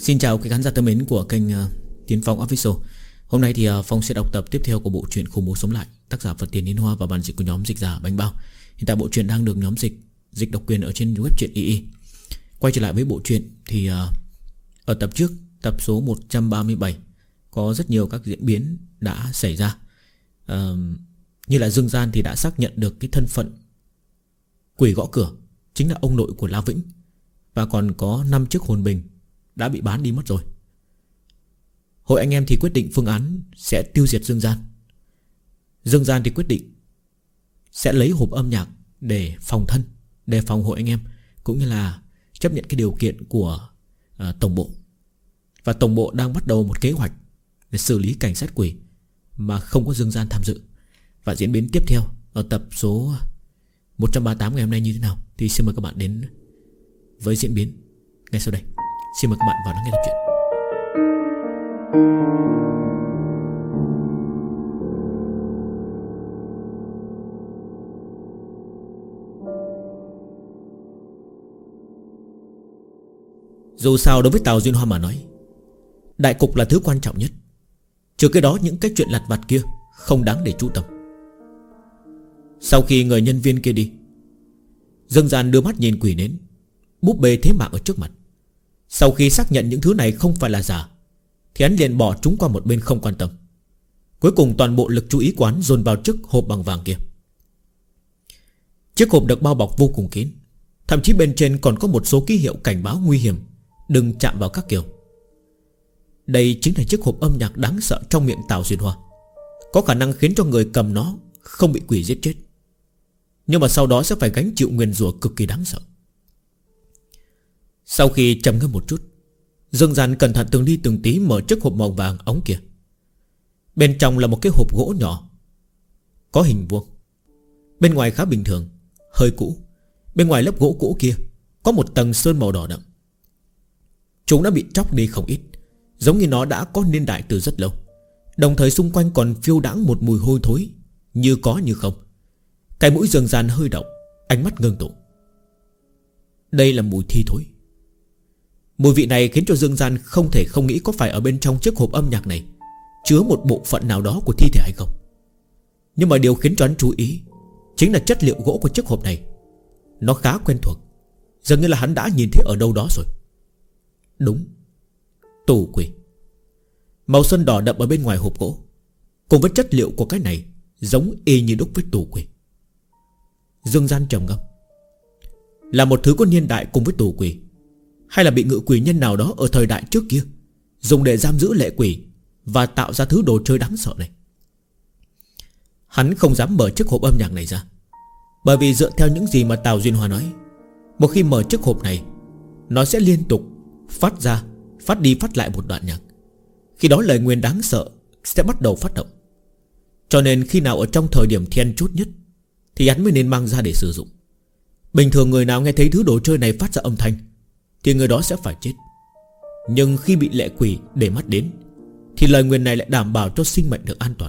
Xin chào quý khán giả thân mến của kênh Tiến Phong Official. Hôm nay thì Phong sẽ đọc tập tiếp theo của bộ truyện Khủng Bố Sống Lại, tác giả Phật Tiền Yến Hoa và bản dịch của nhóm Dịch Giả Bánh Bao. Hiện tại bộ truyện đang được nhóm dịch độc quyền ở trên web truyện II. Quay trở lại với bộ truyện thì ở tập trước, tập số 137, có rất nhiều các diễn biến đã xảy ra. Như là Dương Gian thì đã xác nhận được cái thân phận quỷ gõ cửa chính là ông nội của La Vĩnh, và còn có 5 chiếc hồn bình đã bị bán đi mất rồi. Hội anh em thì quyết định phương án sẽ tiêu diệt Dương Gian. Dương Gian thì quyết định sẽ lấy hộp âm nhạc để phòng thân, đề phòng hội anh em, cũng như là chấp nhận cái điều kiện của tổng bộ. Và tổng bộ đang bắt đầu một kế hoạch để xử lý cảnh sát quỷ mà không có Dương Gian tham dự. Và diễn biến tiếp theo ở tập số 138 ngày hôm nay như thế nào thì xin mời các bạn đến với diễn biến ngay sau đây. Xin mời các bạn vào lắng nghe tập truyện. Dù sao đối với Tào Duyên Hoa mà nói, đại cục là thứ quan trọng nhất. Trừ cái đó, những cái chuyện lặt vặt kia không đáng để chú tâm. Sau khi người nhân viên kia đi, Dương Gian đưa mắt nhìn quỷ nến, búp bê thế mạng ở trước mặt. Sau khi xác nhận những thứ này không phải là giả, thì hắn liền bỏ chúng qua một bên không quan tâm. Cuối cùng toàn bộ lực chú ý quán dồn vào chiếc hộp bằng vàng kia. Chiếc hộp được bao bọc vô cùng kín, thậm chí bên trên còn có một số ký hiệu cảnh báo nguy hiểm, đừng chạm vào các kiểu. Đây chính là chiếc hộp âm nhạc đáng sợ trong miệng Tào Duyên Hoa, có khả năng khiến cho người cầm nó không bị quỷ giết chết, nhưng mà sau đó sẽ phải gánh chịu nguyền rủa cực kỳ đáng sợ. Sau khi trầm ngâm một chút, Dương Gian cẩn thận từng ly từng tí mở chiếc hộp màu vàng ống kia. Bên trong là một cái hộp gỗ nhỏ, có hình vuông, bên ngoài khá bình thường, hơi cũ. Bên ngoài lớp gỗ cũ kia có một tầng sơn màu đỏ đậm. Chúng đã bị tróc đi không ít, giống như nó đã có niên đại từ rất lâu. Đồng thời xung quanh còn phiêu đãng một mùi hôi thối, như có như không. Cái mũi Dương Gian hơi động, ánh mắt ngưng tụ. Đây là mùi thi thối. Mùi vị này khiến cho Dương Gian không thể không nghĩ có phải ở bên trong chiếc hộp âm nhạc này chứa một bộ phận nào đó của thi thể hay không. Nhưng mà điều khiến cho hắn chú ý chính là chất liệu gỗ của chiếc hộp này. Nó khá quen thuộc, dường như là hắn đã nhìn thấy ở đâu đó rồi. Đúng, tù quỷ. Màu sơn đỏ đậm ở bên ngoài hộp gỗ cùng với chất liệu của cái này giống y như đúc với tù quỷ. Dương Gian trầm ngâm, là một thứ có niên đại cùng với tù quỷ, hay là bị ngự quỷ nhân nào đó ở thời đại trước kia dùng để giam giữ lệ quỷ và tạo ra thứ đồ chơi đáng sợ này. Hắn không dám mở chiếc hộp âm nhạc này ra, bởi vì dựa theo những gì mà Tào Duyên Hoa nói, một khi mở chiếc hộp này, nó sẽ liên tục phát đi phát lại một đoạn nhạc. Khi đó lời nguyền đáng sợ sẽ bắt đầu phát động. Cho nên khi nào ở trong thời điểm then chốt nhất thì hắn mới nên mang ra để sử dụng. Bình thường người nào nghe thấy thứ đồ chơi này phát ra âm thanh thì người đó sẽ phải chết. Nhưng khi bị lệ quỷ để mắt đến thì lời nguyền này lại đảm bảo cho sinh mệnh được an toàn.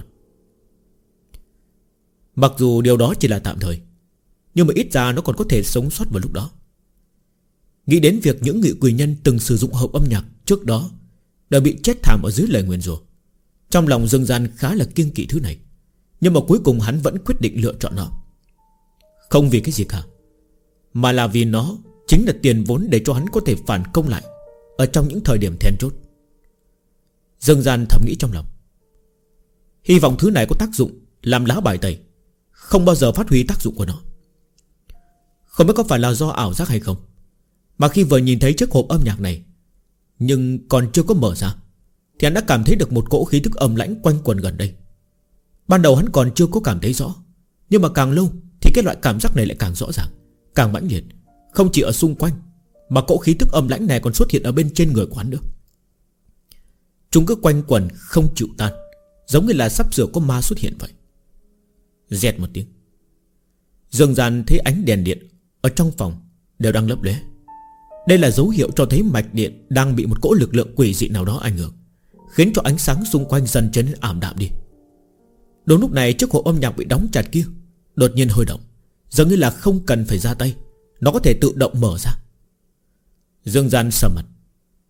Mặc dù điều đó chỉ là tạm thời, nhưng mà ít ra nó còn có thể sống sót vào lúc đó. Nghĩ đến việc những ngự quỷ nhân từng sử dụng hộp âm nhạc trước đó đã bị chết thảm ở dưới lời nguyền rủa, trong lòng Dương Gian khá là kiêng kỵ thứ này. Nhưng mà cuối cùng hắn vẫn quyết định lựa chọn nó. Không vì cái gì cả, mà là vì nó chính là tiền vốn để cho hắn có thể phản công lại ở trong những thời điểm then chốt. Dương Gian thầm nghĩ trong lòng, hy vọng thứ này có tác dụng làm lá bài tẩy, không bao giờ phát huy tác dụng của nó. Không biết có phải là do ảo giác hay không, mà khi vừa nhìn thấy chiếc hộp âm nhạc này, nhưng còn chưa có mở ra, thì hắn đã cảm thấy được một cỗ khí tức âm lãnh quanh quẩn gần đây. Ban đầu hắn còn chưa có cảm thấy rõ, nhưng mà càng lâu thì cái loại cảm giác này lại càng rõ ràng, càng mãnh liệt. Không chỉ ở xung quanh, mà cỗ khí tức âm lãnh này còn xuất hiện ở bên trên người của hắn nữa. Chúng cứ quanh quẩn không chịu tan, giống như là sắp sửa có ma xuất hiện vậy. Rẹt một tiếng, Dương Gian thấy ánh đèn điện ở trong phòng đều đang lấp lóe. Đây là dấu hiệu cho thấy mạch điện đang bị một cỗ lực lượng quỷ dị nào đó ảnh hưởng, khiến cho ánh sáng xung quanh dần trở nên ảm đạm đi. Đúng lúc này, chiếc hộp âm nhạc bị đóng chặt kia đột nhiên hơi động, giống như là không cần phải ra tay, nó có thể tự động mở ra. Dương Gian sầm mặt,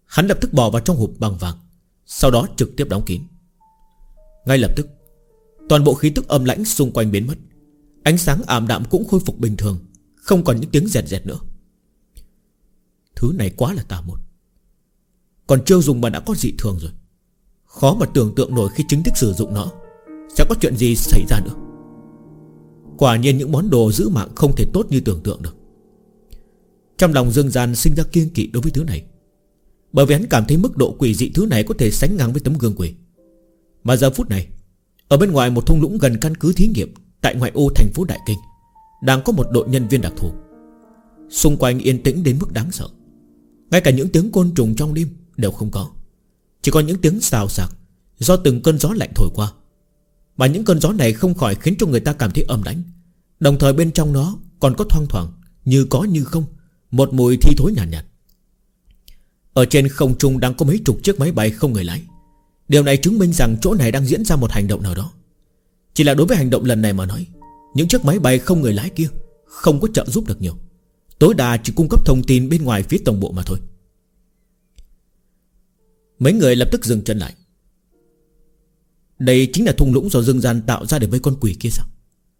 Hắn lập tức bỏ vào trong hộp bằng vàng, sau đó trực tiếp đóng kín. Ngay lập tức toàn bộ khí tức âm lãnh xung quanh biến mất. Ánh sáng ảm đạm cũng khôi phục bình thường, không còn những tiếng rẹt rẹt nữa. Thứ này quá là tà môn, còn chưa dùng mà đã có dị thường rồi. Khó mà tưởng tượng nổi khi chính thức sử dụng nó sẽ có chuyện gì xảy ra nữa. Quả nhiên những món đồ giữ mạng không thể tốt như tưởng tượng được. Trong lòng Dương Gian sinh ra kiêng kỵ đối với thứ này, bởi vì hắn cảm thấy mức độ quỷ dị thứ này có thể sánh ngang với tấm gương quỷ. Mà giờ phút này, ở bên ngoài một thung lũng gần căn cứ thí nghiệm tại ngoại ô thành phố Đại Kinh, đang có một đội nhân viên đặc thù. Xung quanh yên tĩnh đến mức đáng sợ. Ngay cả những tiếng côn trùng trong đêm đều không có, chỉ có những tiếng xào xạc do từng cơn gió lạnh thổi qua. Mà những cơn gió này không khỏi khiến cho người ta cảm thấy âm lãnh. Đồng thời bên trong nó còn có thoang thoảng, như có như không, một mùi thi thối nhàn nhạt. Ở trên không trung đang có mấy chục chiếc máy bay không người lái. Điều này chứng minh rằng chỗ này đang diễn ra một hành động nào đó. Chỉ là đối với hành động lần này mà nói, những chiếc máy bay không người lái kia không có trợ giúp được nhiều, tối đa chỉ cung cấp thông tin bên ngoài phía tổng bộ mà thôi. Mấy người lập tức dừng chân lại. Đây chính là thung lũng do Dương Gian tạo ra để với con quỷ kia sao?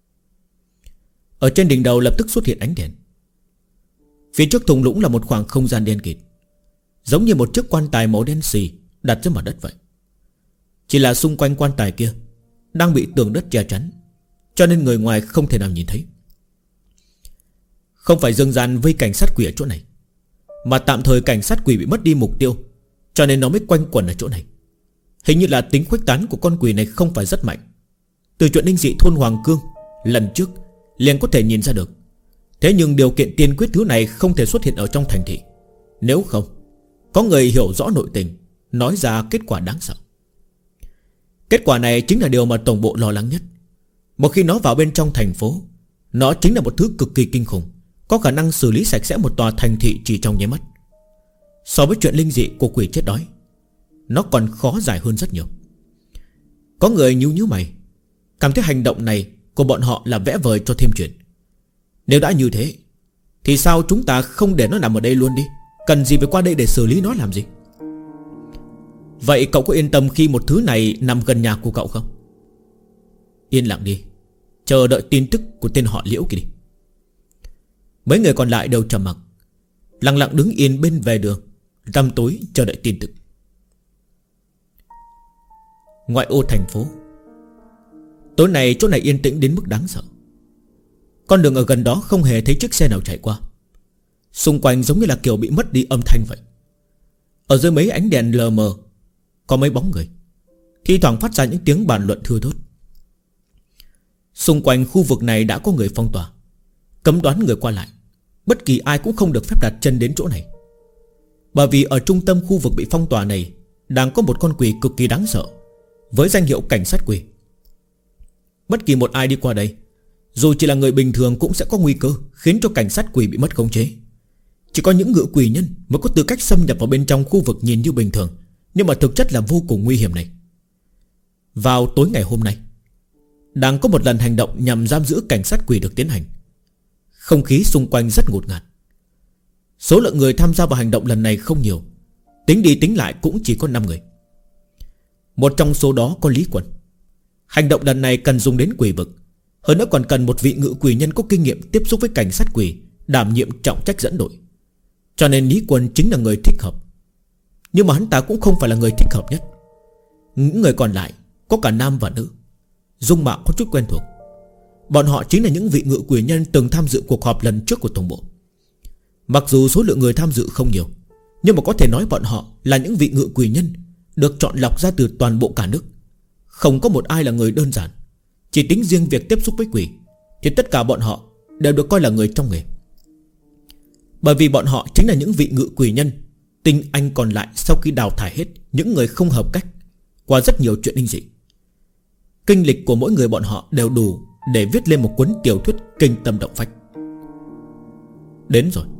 Ở trên đỉnh đầu lập tức xuất hiện ánh đèn. Phía trước thung lũng là một khoảng không gian đen kịt, giống như một chiếc quan tài màu đen xì đặt trên mặt đất vậy. Chỉ là xung quanh quan tài kia đang bị tường đất che chắn, cho nên người ngoài không thể nào nhìn thấy. Không phải Dương Gian vây cảnh sát quỷ ở chỗ này, mà tạm thời cảnh sát quỷ bị mất đi mục tiêu, cho nên nó mới quanh quẩn ở chỗ này. Hình như là tính khuếch tán của con quỷ này không phải rất mạnh. Từ chuyện linh dị thôn Hoàng Cương lần trước liền có thể nhìn ra được. Thế nhưng điều kiện tiên quyết thứ này không thể xuất hiện ở trong thành thị. Nếu không, có người hiểu rõ nội tình nói ra kết quả đáng sợ. Kết quả này chính là điều mà tổng bộ lo lắng nhất. Một khi nó vào bên trong thành phố, nó chính là một thứ cực kỳ kinh khủng, có khả năng xử lý sạch sẽ một tòa thành thị chỉ trong nháy mắt. So với chuyện linh dị của quỷ chết đói, nó còn khó giải hơn rất nhiều. Có người nhíu mày, cảm thấy hành động này của bọn họ là vẽ vời cho thêm chuyện. Nếu đã như thế thì sao chúng ta không để nó nằm ở đây luôn đi? Cần gì phải qua đây để xử lý nó làm gì? Vậy cậu có yên tâm khi một thứ này nằm gần nhà của cậu không? Yên lặng đi, chờ đợi tin tức của tên họ Liễu kia đi. Mấy người còn lại đều trầm mặc, lặng lặng đứng yên bên vệ đường, tăm tối chờ đợi tin tức. Ngoại ô thành phố, tối nay chỗ này yên tĩnh đến mức đáng sợ. Con đường ở gần đó không hề thấy chiếc xe nào chạy qua. Xung quanh giống như là kiểu bị mất đi âm thanh vậy. Ở dưới mấy ánh đèn lờ mờ có mấy bóng người, thi thoảng phát ra những tiếng bàn luận thưa thốt. Xung quanh khu vực này đã có người phong tỏa, cấm đoán người qua lại. Bất kỳ ai cũng không được phép đặt chân đến chỗ này. Bởi vì ở trung tâm khu vực bị phong tỏa này đang có một con quỷ cực kỳ đáng sợ, với danh hiệu cảnh sát quỷ. Bất kỳ một ai đi qua đây, dù chỉ là người bình thường, cũng sẽ có nguy cơ khiến cho cảnh sát quỷ bị mất khống chế. Chỉ có những ngự quỷ nhân mới có tư cách xâm nhập vào bên trong khu vực nhìn như bình thường, nhưng mà thực chất là vô cùng nguy hiểm này. Vào tối ngày hôm nay, đang có một lần hành động nhằm giam giữ cảnh sát quỷ được tiến hành. Không khí xung quanh rất ngột ngạt. Số lượng người tham gia vào hành động lần này không nhiều, tính đi tính lại cũng chỉ có 5 người. Một trong số đó có Lý Quần. Hành động lần này cần dùng đến quỷ vực, hơn nữa còn cần một vị ngự quỷ nhân có kinh nghiệm tiếp xúc với cảnh sát quỷ, đảm nhiệm trọng trách dẫn đội. Cho nên Lý Quân chính là người thích hợp. Nhưng mà hắn ta cũng không phải là người thích hợp nhất. Những người còn lại có cả nam và nữ, dung mạo có chút quen thuộc. Bọn họ chính là những vị ngự quỷ nhân từng tham dự cuộc họp lần trước của tổng bộ. Mặc dù số lượng người tham dự không nhiều, nhưng mà có thể nói bọn họ là những vị ngự quỷ nhân được chọn lọc ra từ toàn bộ cả nước. Không có một ai là người đơn giản. Chỉ tính riêng việc tiếp xúc với quỷ thì tất cả bọn họ đều được coi là người trong nghề. Bởi vì bọn họ chính là những vị ngự quỷ nhân tinh anh còn lại sau khi đào thải hết những người không hợp cách qua rất nhiều chuyện linh dị. Kinh lịch của mỗi người bọn họ đều đủ để viết lên một cuốn tiểu thuyết kinh tâm động phách. Đến rồi.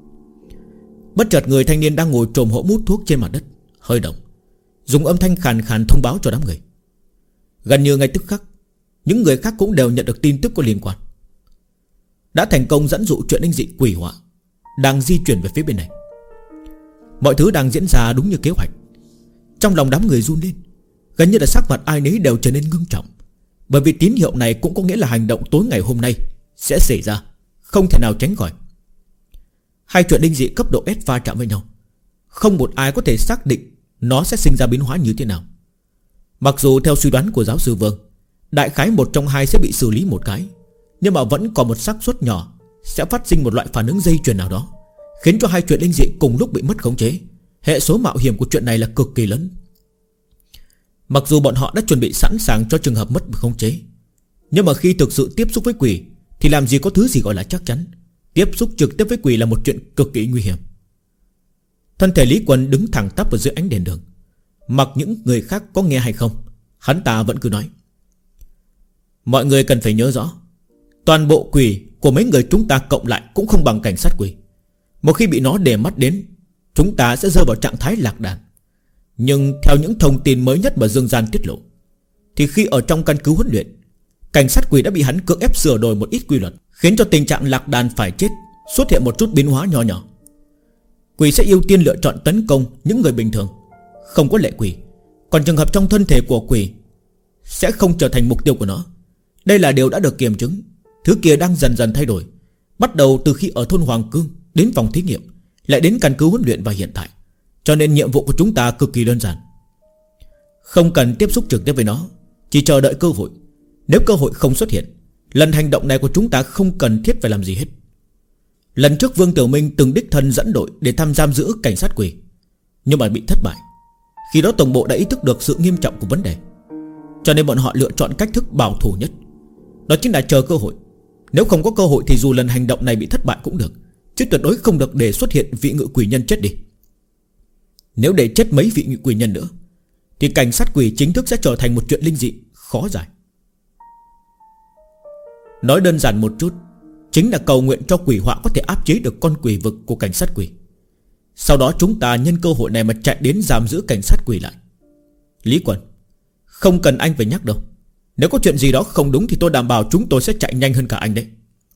Bất chợt người thanh niên đang ngồi trồm hỗ mút thuốc trên mặt đất hơi động, dùng âm thanh khàn khàn thông báo cho đám người. Gần như ngay tức khắc, những người khác cũng đều nhận được tin tức có liên quan. Đã thành công dẫn dụ chuyện linh dị quỷ họa đang di chuyển về phía bên này. Mọi thứ đang diễn ra đúng như kế hoạch. Trong lòng đám người run lên, gần như là sắc mặt ai nấy đều trở nên ngưng trọng. Bởi vì tín hiệu này cũng có nghĩa là hành động tối ngày hôm nay sẽ xảy ra, không thể nào tránh khỏi. Hai chuyện linh dị cấp độ S va chạm với nhau, không một ai có thể xác định nó sẽ sinh ra biến hóa như thế nào. Mặc dù theo suy đoán của giáo sư Vương, đại khái một trong hai sẽ bị xử lý một cái, nhưng mà vẫn còn một xác suất nhỏ sẽ phát sinh một loại phản ứng dây chuyền nào đó, khiến cho hai chuyện linh dị cùng lúc bị mất khống chế. Hệ số mạo hiểm của chuyện này là cực kỳ lớn. Mặc dù bọn họ đã chuẩn bị sẵn sàng cho trường hợp mất khống chế, nhưng mà khi thực sự tiếp xúc với quỷ thì làm gì có thứ gì gọi là chắc chắn. Tiếp xúc trực tiếp với quỷ là một chuyện cực kỳ nguy hiểm. Thân thể Lý Quân đứng thẳng tắp ở dưới ánh đèn đường. Mặc những người khác có nghe hay không, hắn ta vẫn cứ nói: mọi người cần phải nhớ rõ, toàn bộ quỷ của mấy người chúng ta cộng lại cũng không bằng cảnh sát quỷ. Một khi bị nó để mắt đến, chúng ta sẽ rơi vào trạng thái lạc đàn. Nhưng theo những thông tin mới nhất mà Dương Gian tiết lộ, thì khi ở trong căn cứ huấn luyện, cảnh sát quỷ đã bị hắn cưỡng ép sửa đổi một ít quy luật, khiến cho tình trạng lạc đàn phải chết xuất hiện một chút biến hóa nhỏ nhỏ. Quỷ sẽ ưu tiên lựa chọn tấn công những người bình thường, không có lệ quỷ. Còn trường hợp trong thân thể của quỷ sẽ không trở thành mục tiêu của nó. Đây là điều đã được kiểm chứng. Thứ kia đang dần dần thay đổi, bắt đầu từ khi ở thôn Hoàng Cương, đến phòng thí nghiệm, lại đến căn cứ huấn luyện và hiện tại. Cho nên nhiệm vụ của chúng ta cực kỳ đơn giản. Không cần tiếp xúc trực tiếp với nó, chỉ chờ đợi cơ hội. Nếu cơ hội không xuất hiện, lần hành động này của chúng ta không cần thiết phải làm gì hết. Lần trước Vương Tiểu Minh từng đích thân dẫn đội để thăm giam giữ cảnh sát quỷ, nhưng mà bị thất bại. Khi đó tổng bộ đã ý thức được sự nghiêm trọng của vấn đề, cho nên bọn họ lựa chọn cách thức bảo thủ nhất, đó chính là chờ cơ hội. Nếu không có cơ hội thì dù lần hành động này bị thất bại cũng được, chứ tuyệt đối không được để xuất hiện vị ngự quỷ nhân chết đi. Nếu để chết mấy vị ngự quỷ nhân nữa, thì cảnh sát quỷ chính thức sẽ trở thành một chuyện linh dị khó giải. Nói đơn giản một chút, chính là cầu nguyện cho quỷ họa có thể áp chế được con quỷ vực của cảnh sát quỷ. Sau đó chúng ta nhân cơ hội này mà chạy đến giam giữ cảnh sát quỷ lại. Lý Quần, không cần anh phải nhắc đâu. Nếu có chuyện gì đó không đúng thì tôi đảm bảo chúng tôi sẽ chạy nhanh hơn cả anh đấy.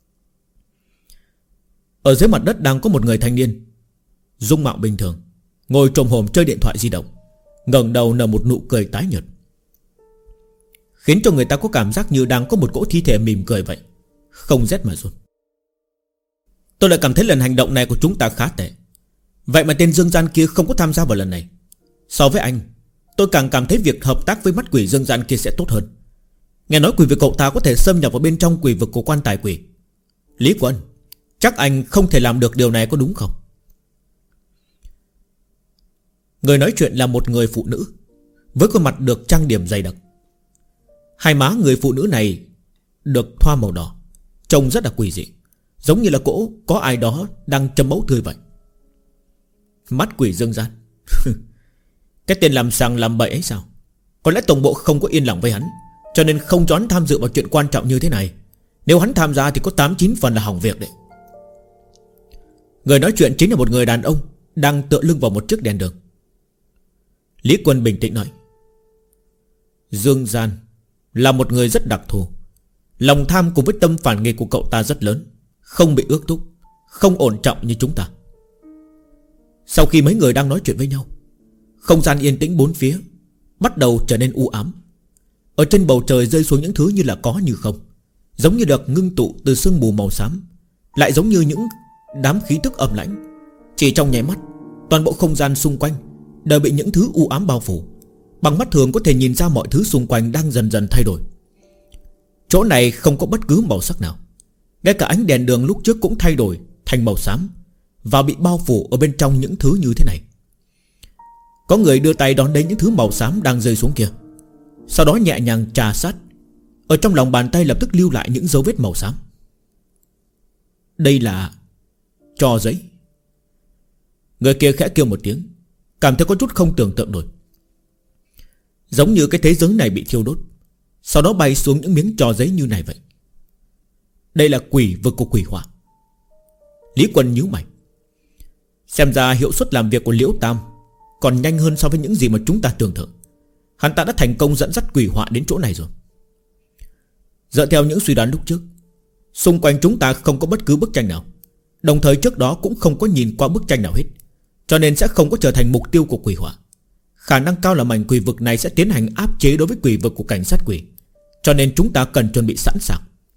Ở dưới mặt đất đang có một người thanh niên, dung mạo bình thường, ngồi trồm hổm chơi điện thoại di động, ngẩng đầu nở một nụ cười tái nhợt, khiến cho người ta có cảm giác như đang có một cỗ thi thể mỉm cười vậy, không rét mà run. Tôi lại cảm thấy lần hành động này của chúng ta khá tệ. Vậy mà tên Dương Gian kia không có tham gia vào lần này. So với anh, tôi càng cảm thấy việc hợp tác với mắt quỷ Dương Gian kia sẽ tốt hơn. Nghe nói quỷ vực cậu ta có thể xâm nhập vào bên trong quỷ vực của quan tài quỷ. Lý Quân, chắc anh không thể làm được điều này, có đúng không? Người nói chuyện là một người phụ nữ với khuôn mặt được trang điểm dày đặc. Hai má người phụ nữ này được thoa màu đỏ, trông rất là quỷ dị, giống như là có ai đó đang châm máu tươi vậy. Mắt quỷ Dương Gian. Cái tên làm sàng làm bậy ấy sao? Có lẽ tổng bộ không có yên lòng với hắn, cho nên không cho hắn tham dự vào chuyện quan trọng như thế này. Nếu hắn tham gia thì có 8-9 phần là hỏng việc đấy. Người nói chuyện chính là một người đàn ông đang tựa lưng vào một chiếc đèn đường. Lý Quân bình tĩnh nói: Dương Gian là một người rất đặc thù. Lòng tham cùng với tâm phản nghịch của cậu ta rất lớn, không bị ước thúc, không ổn trọng như chúng ta. Sau khi mấy người đang nói chuyện với nhau, không gian yên tĩnh bốn phía bắt đầu trở nên u ám. Ở trên bầu trời rơi xuống những thứ như là có như không, giống như được ngưng tụ từ sương mù màu xám, lại giống như những đám khí tức âm lãnh. Chỉ trong nháy mắt, toàn bộ không gian xung quanh đều bị những thứ u ám bao phủ. Bằng mắt thường có thể nhìn ra mọi thứ xung quanh đang dần dần thay đổi. Chỗ này không có bất cứ màu sắc nào, ngay cả ánh đèn đường lúc trước cũng thay đổi thành màu xám và bị bao phủ ở bên trong những thứ như thế này. Có người đưa tay đón lấy những thứ màu xám đang rơi xuống kia, sau đó nhẹ nhàng trà sát. Ở trong lòng bàn tay lập tức lưu lại những dấu vết màu xám. Đây là tro giấy. Người kia khẽ kêu một tiếng, cảm thấy có chút không tưởng tượng nổi. Giống như cái thế giới này bị thiêu đốt, sau đó bay xuống những miếng tro giấy như này vậy. Đây là quỷ vực của quỷ hỏa. Lý Quân nhíu mày. Xem ra hiệu suất làm việc của Liễu Tam còn nhanh hơn so với những gì mà chúng ta tưởng tượng. Hắn ta đã thành công dẫn dắt quỷ họa đến chỗ này rồi. Dựa theo những suy đoán lúc trước, xung quanh chúng ta không có bất cứ bức tranh nào, đồng thời trước đó cũng không có nhìn qua bức tranh nào hết. cho nên sẽ không có trở thành mục tiêu của quỷ hỏa. Khả năng cao là mảnh quỷ vực này sẽ tiến hành áp chế đối với quỷ vực của cảnh sát quỷ, cho nên chúng ta cần chuẩn bị sẵn sàng.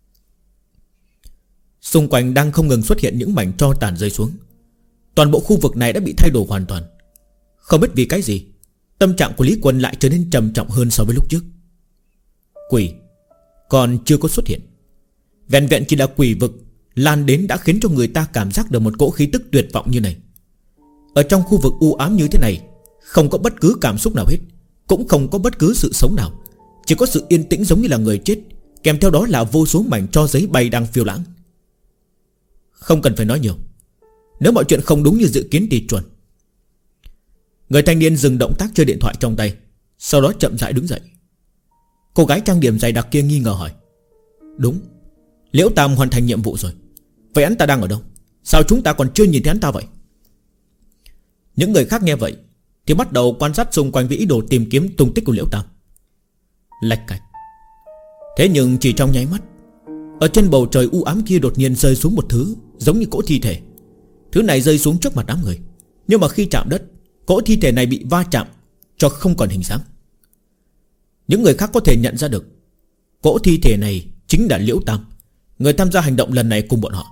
Xung quanh đang không ngừng xuất hiện những mảnh tro tàn rơi xuống. Toàn bộ khu vực này đã bị thay đổi hoàn toàn. Không biết vì cái gì, tâm trạng của Lý Quân lại trở nên trầm trọng hơn so với lúc trước. Quỷ còn chưa có xuất hiện. Vẹn vẹn chỉ là quỷ vực lan đến đã khiến cho người ta cảm giác được một cỗ khí tức tuyệt vọng như này. Ở trong khu vực u ám như thế này, không có bất cứ cảm xúc nào hết, cũng không có bất cứ sự sống nào, chỉ có sự yên tĩnh giống như là người chết, kèm theo đó là vô số mảnh tro giấy bay đang phiêu lãng. Không cần phải nói nhiều, nếu mọi chuyện không đúng như dự kiến thì chuẩn. Người thanh niên dừng động tác chơi điện thoại trong tay, sau đó chậm rãi đứng dậy. Cô gái trang điểm dày đặc kia nghi ngờ hỏi: Đúng, Liễu Tam hoàn thành nhiệm vụ rồi. Vậy hắn ta đang ở đâu? Sao chúng ta còn chưa nhìn thấy hắn ta vậy? Những người khác nghe vậy thì bắt đầu quan sát xung quanh với ý đồ tìm kiếm tung tích của Liễu Tam. Lạch cạch. Thế nhưng chỉ trong nháy mắt, ở trên bầu trời u ám kia đột nhiên rơi xuống một thứ giống như cỗ thi thể. Thứ này rơi xuống trước mặt đám người, nhưng mà khi chạm đất, cỗ thi thể này bị va chạm cho không còn hình dáng. Những người khác có thể nhận ra được cỗ thi thể này chính là Liễu Tam, người tham gia hành động lần này cùng bọn họ.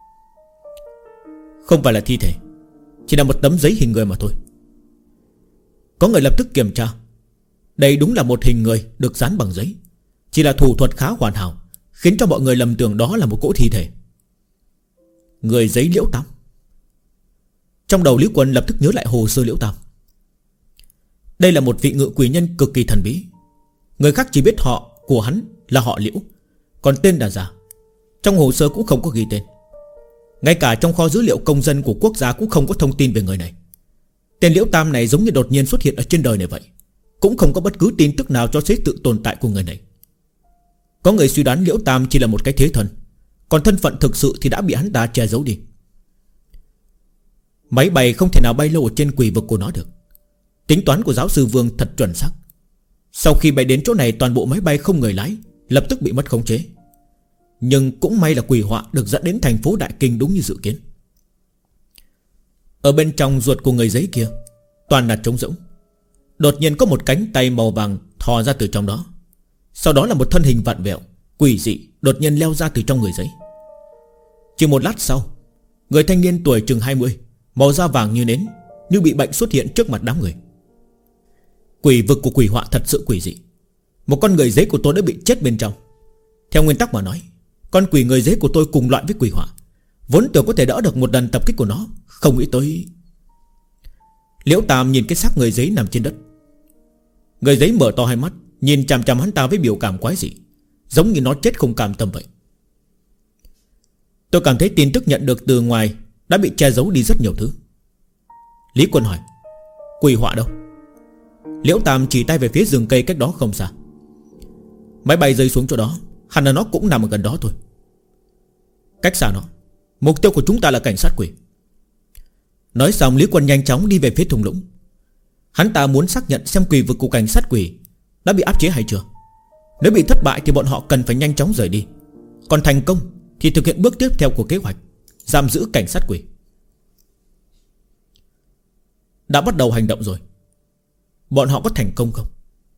Không phải là thi thể, chỉ là một tấm giấy hình người mà thôi. Có người lập tức kiểm tra. Đây đúng là một hình người được dán bằng giấy, chỉ là thủ thuật khá hoàn hảo, khiến cho mọi người lầm tưởng đó là một cỗ thi thể. Người giấy Liễu Tam. Trong đầu Lý Quân lập tức nhớ lại hồ sơ Liễu Tam. Đây là một vị ngự quỷ nhân cực kỳ thần bí. Người khác chỉ biết họ của hắn là họ Liễu, còn tên là giả. Trong hồ sơ cũng không có ghi tên. Ngay cả trong kho dữ liệu công dân của quốc gia cũng không có thông tin về người này. Tên Liễu Tam này giống như đột nhiên xuất hiện ở trên đời này vậy, cũng không có bất cứ tin tức nào cho thấy sự tồn tại của người này. Có người suy đoán Liễu Tam chỉ là một cái thế thân, còn thân phận thực sự thì đã bị hắn ta che giấu đi. Máy bay không thể nào bay lâu ở trên quỷ vực của nó được. Tính toán của giáo sư Vương thật chuẩn xác. Sau khi bay đến chỗ này, toàn bộ máy bay không người lái lập tức bị mất khống chế. Nhưng cũng may là quỷ họa được dẫn đến thành phố Đại Kinh đúng như dự kiến. Ở bên trong ruột của người giấy kia toàn là trống rỗng. Đột nhiên có một cánh tay màu vàng thò ra từ trong đó. Sau đó là một thân hình vặn vẹo quỷ dị đột nhiên leo ra từ trong người giấy. Chỉ một lát sau, người thanh niên tuổi chừng 20, màu da vàng như nến, như bị bệnh xuất hiện trước mặt đám người. Quỷ vực của quỷ họa thật sự quỷ dị. Một con người giấy của tôi đã bị chết bên trong. Theo nguyên tắc mà nói, con quỷ người giấy của tôi cùng loại với quỷ họa, vốn tưởng có thể đỡ được một lần tập kích của nó, không nghĩ tới. Liễu Tam nhìn cái xác người giấy nằm trên đất. Người giấy mở to hai mắt, nhìn chằm chằm hắn ta với biểu cảm quái dị, giống như nó chết không cam tâm vậy. Tôi cảm thấy tin tức nhận được từ ngoài đã bị che giấu đi rất nhiều thứ. Lý Quân hỏi: Quỷ họa đâu? Liễu Tam chỉ tay về phía rừng cây cách đó không xa. Máy bay rơi xuống chỗ đó, hẳn là nó cũng nằm ở gần đó thôi. Cách xa nó, mục tiêu của chúng ta là cảnh sát quỷ. Nói xong, Lý Quân nhanh chóng đi về phía thung lũng. Hắn ta muốn xác nhận xem quỷ vực của cảnh sát quỷ đã bị áp chế hay chưa. Nếu bị thất bại thì bọn họ cần phải nhanh chóng rời đi, còn thành công thì thực hiện bước tiếp theo của kế hoạch, giam giữ cảnh sát quỷ. Đã bắt đầu hành động rồi. Bọn họ có thành công không?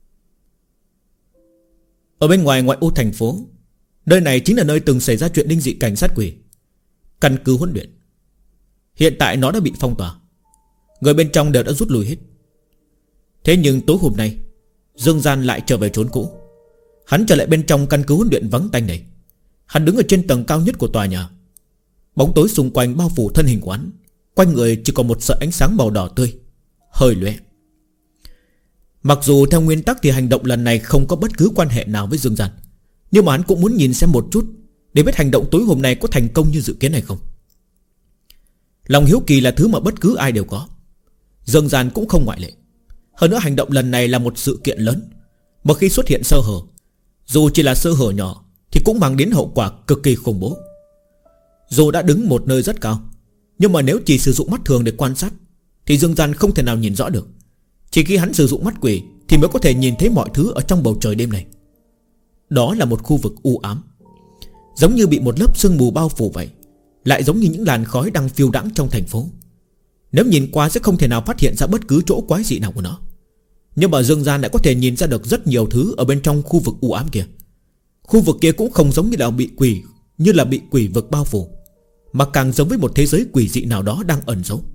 Ở bên ngoài ngoại ô thành phố, nơi này chính là nơi từng xảy ra chuyện linh dị cảnh sát quỷ, căn cứ huấn luyện. Hiện tại nó đã bị phong tỏa, người bên trong đều đã rút lui hết. Thế nhưng tối hôm nay, Dương Gian lại trở về trốn cũ. Hắn trở lại bên trong căn cứ huấn luyện vắng tanh này. Hắn đứng ở trên tầng cao nhất của tòa nhà. Bóng tối xung quanh bao phủ thân hình của hắn. Quanh người chỉ còn một sợi ánh sáng màu đỏ tươi, hơi lóe. Mặc dù theo nguyên tắc thì hành động lần này không có bất cứ quan hệ nào với Dương Gian, nhưng mà hắn cũng muốn nhìn xem một chút, để biết hành động tối hôm nay có thành công như dự kiến hay không. Lòng hiếu kỳ là thứ mà bất cứ ai đều có. Dương Gian cũng không ngoại lệ. Hơn nữa hành động lần này là một sự kiện lớn. Một khi xuất hiện sơ hở, dù chỉ là sơ hở nhỏ, thì cũng mang đến hậu quả cực kỳ khủng bố. Dù đã đứng một nơi rất cao, nhưng mà nếu chỉ sử dụng mắt thường để quan sát thì Dương Gian không thể nào nhìn rõ được. Chỉ khi hắn sử dụng mắt quỷ thì mới có thể nhìn thấy mọi thứ ở trong bầu trời đêm này. Đó là một khu vực u ám, giống như bị một lớp sương mù bao phủ vậy, lại giống như những làn khói đang phiêu đãng trong thành phố. Nếu nhìn qua sẽ không thể nào phát hiện ra bất cứ chỗ quái dị nào của nó. Nhưng mà Dương Gian lại có thể nhìn ra được rất nhiều thứ ở bên trong khu vực u ám kia. Khu vực kia cũng không giống như là bị quỷ vực bao phủ, mà càng giống với một thế giới quỷ dị nào đó đang ẩn giấu.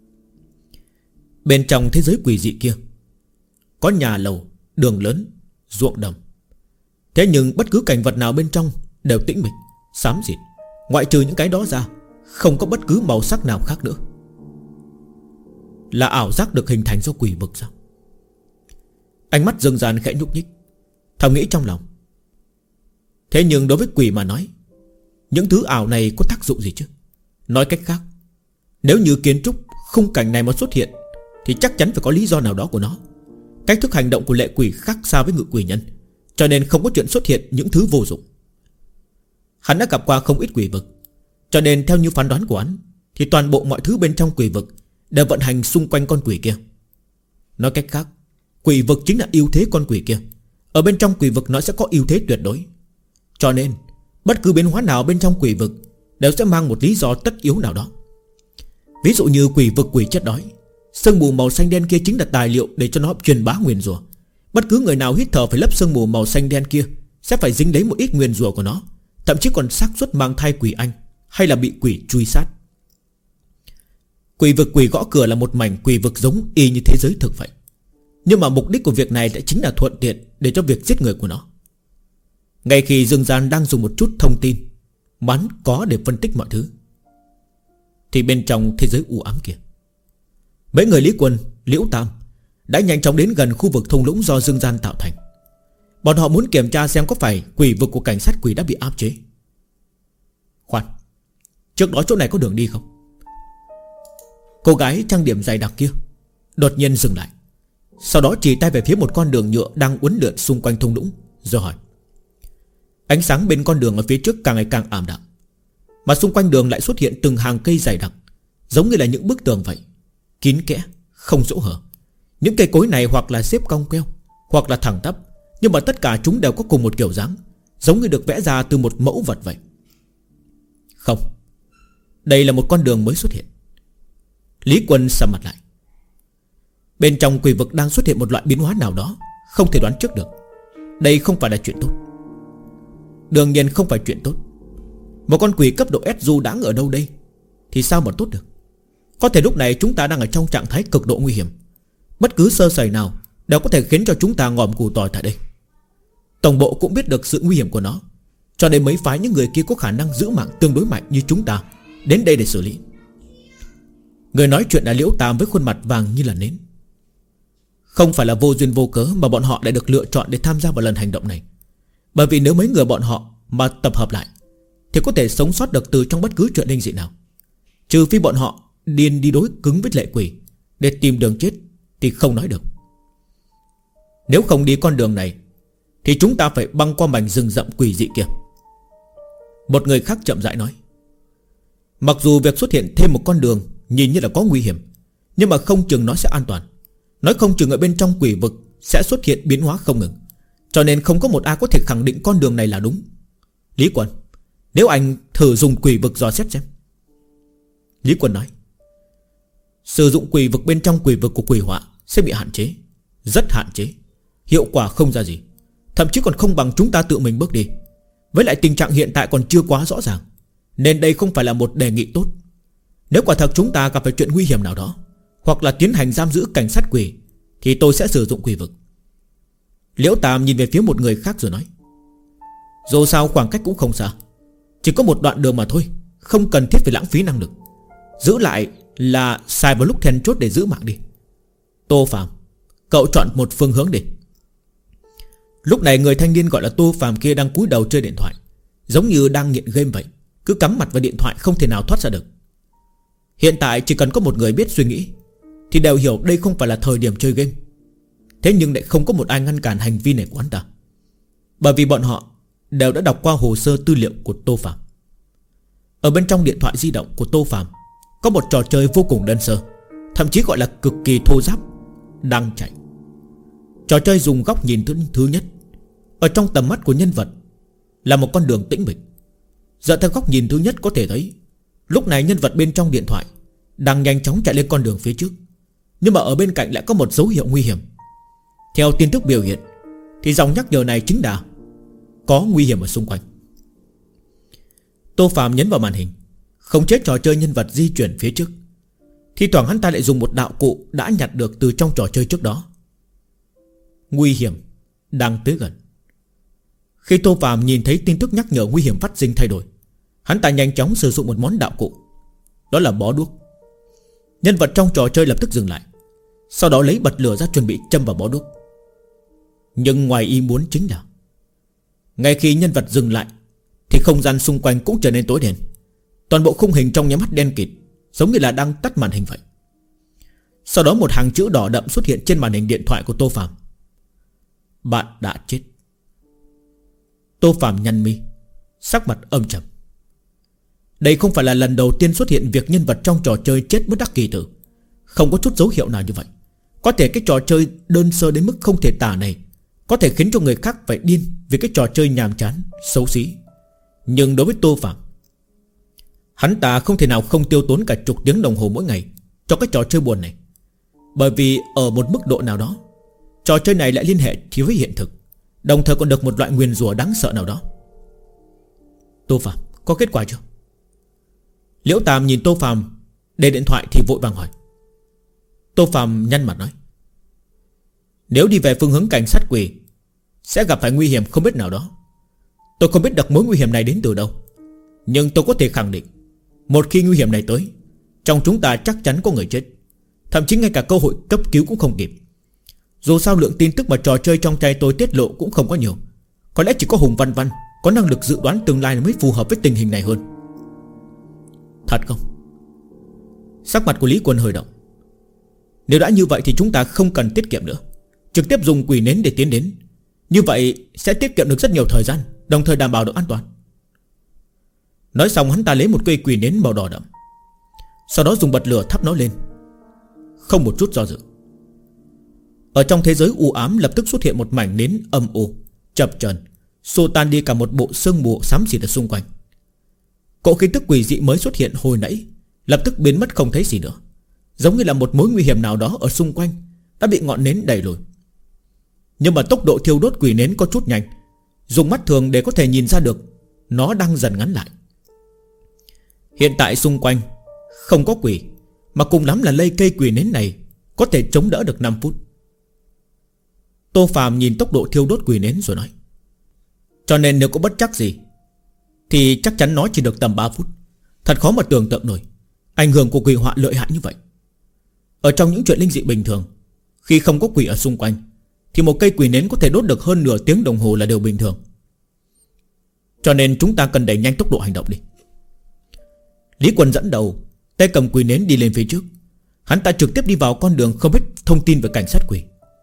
Bên trong thế giới quỷ dị kia có nhà lầu, đường lớn, ruộng đồng. Thế nhưng bất cứ cảnh vật nào bên trong đều tĩnh mịch, xám xịt. Ngoại trừ những cái đó ra, không có bất cứ màu sắc nào khác nữa. Là ảo giác được hình thành do quỷ vực sao? Ánh mắt Dương Gian khẽ nhúc nhích, thầm nghĩ trong lòng. Thế nhưng đối với quỷ mà nói, những thứ ảo này có tác dụng gì chứ? Nói cách khác, nếu như kiến trúc khung cảnh này mà xuất hiện thì chắc chắn phải có lý do nào đó của nó. Cách thức hành động của lệ quỷ khác xa với ngự quỷ nhân, cho nên không có chuyện xuất hiện những thứ vô dụng. Hắn đã gặp qua không ít quỷ vực, cho nên theo như phán đoán của hắn thì toàn bộ mọi thứ bên trong quỷ vực đều vận hành xung quanh con quỷ kia. Nói cách khác, quỷ vực chính là ưu thế con quỷ kia. Ở bên trong quỷ vực nó sẽ có ưu thế tuyệt đối. Cho nên bất cứ biến hóa nào bên trong quỷ vực đều sẽ mang một lý do tất yếu nào đó. Ví dụ như quỷ vực quỷ chết đói, sương mù màu xanh đen kia chính là tài liệu để cho nó truyền bá nguyền rủa. Bất cứ người nào hít thở phải lấp sương mù màu xanh đen kia sẽ phải dính lấy một ít nguyền rủa của nó, thậm chí còn xác suất mang thai quỷ anh hay là bị quỷ truy sát. Quỷ vực quỷ gõ cửa là một mảnh quỷ vực giống y như thế giới thực vậy. Nhưng mà mục đích của việc này lại chính là thuận tiện để cho việc giết người của nó. Ngay khi Dương Gian đang dùng một chút thông tin mà hắn có để phân tích mọi thứ, thì bên trong thế giới u ám kia, mấy người Lý Quân, Liễu Tam đã nhanh chóng đến gần khu vực thung lũng do Dương Gian tạo thành. Bọn họ muốn kiểm tra xem có phải quỷ vực của cảnh sát quỷ đã bị áp chế. Khoan, trước đó chỗ này có đường đi không? Cô gái trang điểm dày đặc kia đột nhiên dừng lại, sau đó chỉ tay về phía một con đường nhựa đang uốn lượn xung quanh thung lũng, rồi hỏi. Ánh sáng bên con đường ở phía trước càng ngày càng ảm đạm, mà xung quanh đường lại xuất hiện từng hàng cây dày đặc, giống như là những bức tường vậy, kín kẽ, không chỗ hở. Những cây cối này hoặc là xếp cong queo, hoặc là thẳng tắp, nhưng mà tất cả chúng đều có cùng một kiểu dáng, giống như được vẽ ra từ một mẫu vật vậy. Không, đây là một con đường mới xuất hiện. Lý Quân sầm mặt lại. Bên trong quỷ vực đang xuất hiện một loại biến hóa nào đó, không thể đoán trước được. Đây không phải là chuyện tốt. Đương nhiên không phải chuyện tốt. Một con quỷ cấp độ S du đáng ở đâu đây thì sao mà tốt được? Có thể lúc này chúng ta đang ở trong trạng thái cực độ nguy hiểm. Bất cứ sơ sẩy nào đều có thể khiến cho chúng ta ngòm củ tỏi tại đây. Tổng bộ cũng biết được sự nguy hiểm của nó, cho nên mới phái những người kia có khả năng giữ mạng tương đối mạnh như chúng ta đến đây để xử lý. Người nói chuyện là Liễu Tam với khuôn mặt vàng như là nến. Không phải là vô duyên vô cớ mà bọn họ lại được lựa chọn để tham gia vào lần hành động này. Bởi vì nếu mấy người bọn họ mà tập hợp lại thì có thể sống sót được từ trong bất cứ chuyện linh dị nào. Trừ phi bọn họ điên đi đối cứng với lệ quỷ để tìm đường chết thì không nói được. Nếu không đi con đường này thì chúng ta phải băng qua mảnh rừng rậm quỷ dị kia. Một người khác chậm rãi nói. Mặc dù việc xuất hiện thêm một con đường nhìn như là có nguy hiểm, nhưng mà không chừng nó sẽ an toàn. Nói không chừng ở bên trong quỷ vực sẽ xuất hiện biến hóa không ngừng, cho nên không có một ai có thể khẳng định con đường này là đúng. Lý Quân, nếu anh thử dùng quỷ vực dò xét xem. Lý Quân nói. Sử dụng quỷ vực bên trong quỷ vực của quỷ họa sẽ bị hạn chế, rất hạn chế, hiệu quả không ra gì, thậm chí còn không bằng chúng ta tự mình bước đi. Với lại tình trạng hiện tại còn chưa quá rõ ràng, nên đây không phải là một đề nghị tốt. Nếu quả thật chúng ta gặp phải chuyện nguy hiểm nào đó, hoặc là tiến hành giam giữ cảnh sát quỷ, thì tôi sẽ sử dụng quỷ vực. Liễu Tam nhìn về phía một người khác rồi nói. Dù sao khoảng cách cũng không xa, chỉ có một đoạn đường mà thôi, không cần thiết phải lãng phí năng lực. Giữ lại là xài vào lúc then chốt để giữ mạng đi. Tô Phàm, cậu chọn một phương hướng đi. Lúc này người thanh niên gọi là Tô Phàm kia đang cúi đầu chơi điện thoại, giống như đang nghiện game vậy, cứ cắm mặt vào điện thoại không thể nào thoát ra được. Hiện tại chỉ cần có một người biết suy nghĩ thì đều hiểu đây không phải là thời điểm chơi game. Thế nhưng lại không có một ai ngăn cản hành vi này của hắn ta, bởi vì bọn họ đều đã đọc qua hồ sơ tư liệu của Tô Phàm. Ở bên trong điện thoại di động của Tô Phàm có một trò chơi vô cùng đơn sơ, thậm chí gọi là cực kỳ thô ráp, đang chạy. Trò chơi dùng góc nhìn thứ nhất. Ở trong tầm mắt của nhân vật là một con đường tĩnh mịch. Dựa theo góc nhìn thứ nhất có thể thấy, lúc này nhân vật bên trong điện thoại đang nhanh chóng chạy lên con đường phía trước. Nhưng mà ở bên cạnh lại có một dấu hiệu nguy hiểm. Theo tin tức biểu hiện thì dòng nhắc nhở này chính là có nguy hiểm ở xung quanh. Tô Phạm nhấn vào màn hình, khống chế trò chơi nhân vật di chuyển phía trước. Thi thoảng hắn ta lại dùng một đạo cụ đã nhặt được từ trong trò chơi trước đó. Nguy hiểm đang tới gần. Khi Tô Phạm nhìn thấy tin tức nhắc nhở nguy hiểm phát sinh thay đổi, hắn ta nhanh chóng sử dụng một món đạo cụ. Đó là bó đuốc. Nhân vật trong trò chơi lập tức dừng lại, sau đó lấy bật lửa ra chuẩn bị châm vào bó đuốc. Nhưng ngoài ý muốn chính là ngay khi nhân vật dừng lại thì không gian xung quanh cũng trở nên tối đen. Toàn bộ khung hình trong nháy mắt đen kịt, giống như là đang tắt màn hình vậy. Sau đó một hàng chữ đỏ đậm xuất hiện trên màn hình điện thoại của Tô Phạm: bạn đã chết. Tô Phạm nhăn mi, sắc mặt âm trầm. Đây không phải là lần đầu tiên xuất hiện việc nhân vật trong trò chơi chết bất đắc kỳ tử. Không có chút dấu hiệu nào như vậy. Có thể cái trò chơi đơn sơ đến mức không thể tả này có thể khiến cho người khác phải điên vì cái trò chơi nhàm chán, xấu xí. Nhưng đối với Tô Phạm, hắn ta không thể nào không tiêu tốn cả chục tiếng đồng hồ mỗi ngày cho cái trò chơi buồn này. Bởi vì ở một mức độ nào đó, trò chơi này lại liên hệ thì với hiện thực, đồng thời còn được một loại nguyền rủa đáng sợ nào đó. Tô Phạm, có kết quả chưa? Liễu Tam nhìn Tô Phạm để điện thoại thì vội vàng hỏi. Tô Phạm nhăn mặt nói: nếu đi về phương hướng cảnh sát quỷ sẽ gặp phải nguy hiểm không biết nào đó. Tôi không biết được mối nguy hiểm này đến từ đâu, nhưng tôi có thể khẳng định, một khi nguy hiểm này tới, trong chúng ta chắc chắn có người chết. Thậm chí ngay cả cơ hội cấp cứu cũng không kịp. Dù sao lượng tin tức mà trò chơi trong tay tôi tiết lộ cũng không có nhiều. Có lẽ chỉ có Hùng Văn Văn có năng lực dự đoán tương lai mới phù hợp với tình hình này hơn. Thật không? Sắc mặt của Lý Quân hơi động. Nếu đã như vậy thì chúng ta không cần tiết kiệm nữa, trực tiếp dùng quỷ nến để tiến đến. Như vậy sẽ tiết kiệm được rất nhiều thời gian, đồng thời đảm bảo được an toàn. Nói xong hắn ta lấy một cây quỷ nến màu đỏ đậm, sau đó dùng bật lửa thắp nó lên. Không một chút do dự, ở trong thế giới u ám lập tức xuất hiện một mảnh nến âm u, chập chờn, xô tan đi cả một bộ sương mù xám xịt ở xung quanh. Cỗ khí tức quỷ dị mới xuất hiện hồi nãy lập tức biến mất không thấy gì nữa, giống như là một mối nguy hiểm nào đó ở xung quanh đã bị ngọn nến đẩy lùi. Nhưng mà tốc độ thiêu đốt quỷ nến có chút nhanh, dùng mắt thường để có thể nhìn ra được nó đang dần ngắn lại. Hiện tại xung quanh không có quỷ, mà cùng lắm là lây cây quỷ nến này có thể chống đỡ được 5 phút. Tô Phạm nhìn tốc độ thiêu đốt quỷ nến rồi nói: cho nên nếu có bất trắc gì thì chắc chắn nó chỉ được tầm 3 phút. Thật khó mà tưởng tượng nổi ảnh hưởng của quỷ họa lợi hại như vậy. Ở trong những chuyện linh dị bình thường, khi không có quỷ ở xung quanh thì một cây quỷ nến có thể đốt được hơn nửa tiếng đồng hồ là điều bình thường. Cho nên chúng ta cần đẩy nhanh tốc độ hành động đi. Lý Quân dẫn đầu, tay cầm quỷ nến đi lên phía trước. Hắn ta trực tiếp đi vào con đường không biết thông tin về cảnh sát quỷ.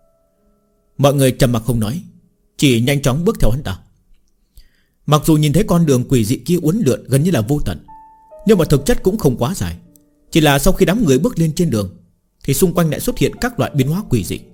Mọi người trầm mặc không nói, chỉ nhanh chóng bước theo hắn ta. Mặc dù nhìn thấy con đường quỷ dị kia uốn lượn gần như là vô tận, nhưng mà thực chất cũng không quá dài. Chỉ là sau khi đám người bước lên trên đường thì xung quanh lại xuất hiện các loại biến hóa quỷ dị.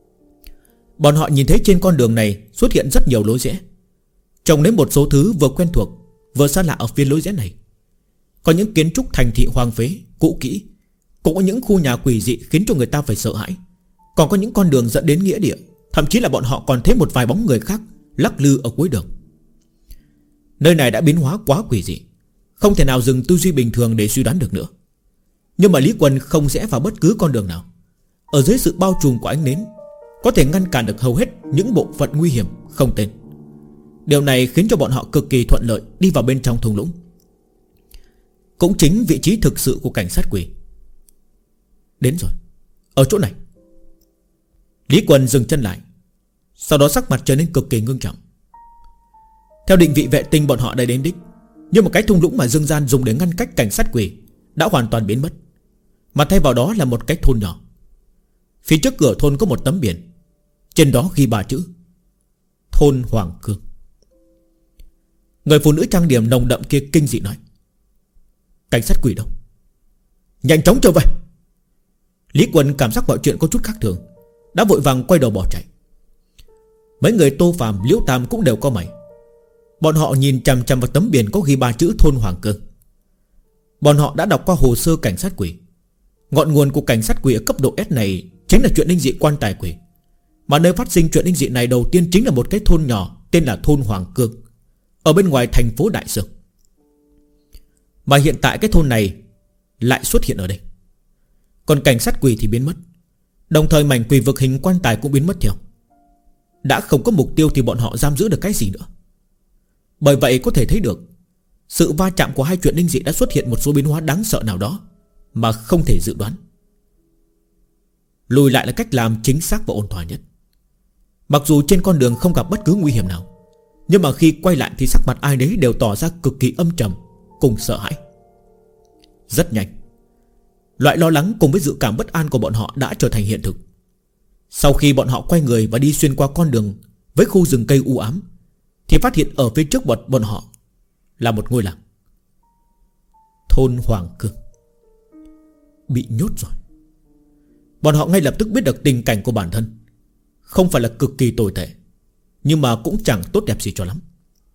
Bọn họ nhìn thấy trên con đường này xuất hiện rất nhiều lối rẽ, trồng đến một số thứ vừa quen thuộc vừa xa lạ ở phía lối rẽ này. Có những kiến trúc thành thị hoang phế, cũ kỹ, cũng có những khu nhà quỷ dị khiến cho người ta phải sợ hãi. Còn có những con đường dẫn đến nghĩa địa, thậm chí là bọn họ còn thấy một vài bóng người khác lắc lư ở cuối đường. Nơi này đã biến hóa quá quỷ dị, không thể nào dừng tư duy bình thường để suy đoán được nữa. Nhưng mà Lý Quân không rẽ vào bất cứ con đường nào. Ở dưới sự bao trùm của ánh nến có thể ngăn cản được hầu hết những bộ phận nguy hiểm không tên. Điều này khiến cho bọn họ cực kỳ thuận lợi đi vào bên trong thung lũng. Cũng chính vị trí thực sự của cảnh sát quỷ. Đến rồi, ở chỗ này. Lý Quân dừng chân lại, sau đó sắc mặt trở nên cực kỳ ngưng trọng. Theo định vị vệ tinh bọn họ đã đến đích, nhưng một cái thung lũng mà Dương Gian dùng để ngăn cách cảnh sát quỷ đã hoàn toàn biến mất, mà thay vào đó là một cái thôn nhỏ. Phía trước cửa thôn có một tấm biển, trên đó ghi 3 chữ: Thôn Hoàng Cương. Người phụ nữ trang điểm nồng đậm kia kinh dị nói: cảnh sát quỷ đâu? Nhanh chóng trở về. Lý Quân cảm giác mọi chuyện có chút khác thường, đã vội vàng quay đầu bỏ chạy. Mấy người Tô Phàm, Liễu Tam cũng đều có mày. Bọn họ nhìn chằm chằm vào tấm biển có ghi 3 chữ Thôn Hoàng Cương. Bọn họ đã đọc qua hồ sơ cảnh sát quỷ, Ngọn nguồn của cảnh sát quỷ ở cấp độ S này chính là chuyện linh dị quan tài quỷ. Mà nơi phát sinh chuyện linh dị này đầu tiên chính là một cái thôn nhỏ tên là thôn Hoàng Cương, ở bên ngoài thành phố Đại Sương. Mà hiện tại cái thôn này lại xuất hiện ở đây. Còn cảnh sát quỷ thì biến mất, đồng thời mảnh quỷ vực hình quan tài cũng biến mất theo. Đã không có mục tiêu thì bọn họ giam giữ được cái gì nữa. Bởi vậy có thể thấy được sự va chạm của hai chuyện linh dị đã xuất hiện một số biến hóa đáng sợ nào đó mà không thể dự đoán. Lùi lại là cách làm chính xác và ổn thỏa nhất. Mặc dù trên con đường không gặp bất cứ nguy hiểm nào, nhưng mà khi quay lại thì sắc mặt ai đấy đều tỏ ra cực kỳ âm trầm cùng sợ hãi. Rất nhanh, loại lo lắng cùng với dự cảm bất an của bọn họ đã trở thành hiện thực. Sau khi bọn họ quay người và đi xuyên qua con đường với khu rừng cây u ám, thì phát hiện ở phía trước bọn họ là một ngôi làng. Thôn Hoàng Cương bị nhốt rồi. Bọn họ ngay lập tức biết được tình cảnh của bản thân không phải là cực kỳ tồi tệ, nhưng mà cũng chẳng tốt đẹp gì cho lắm.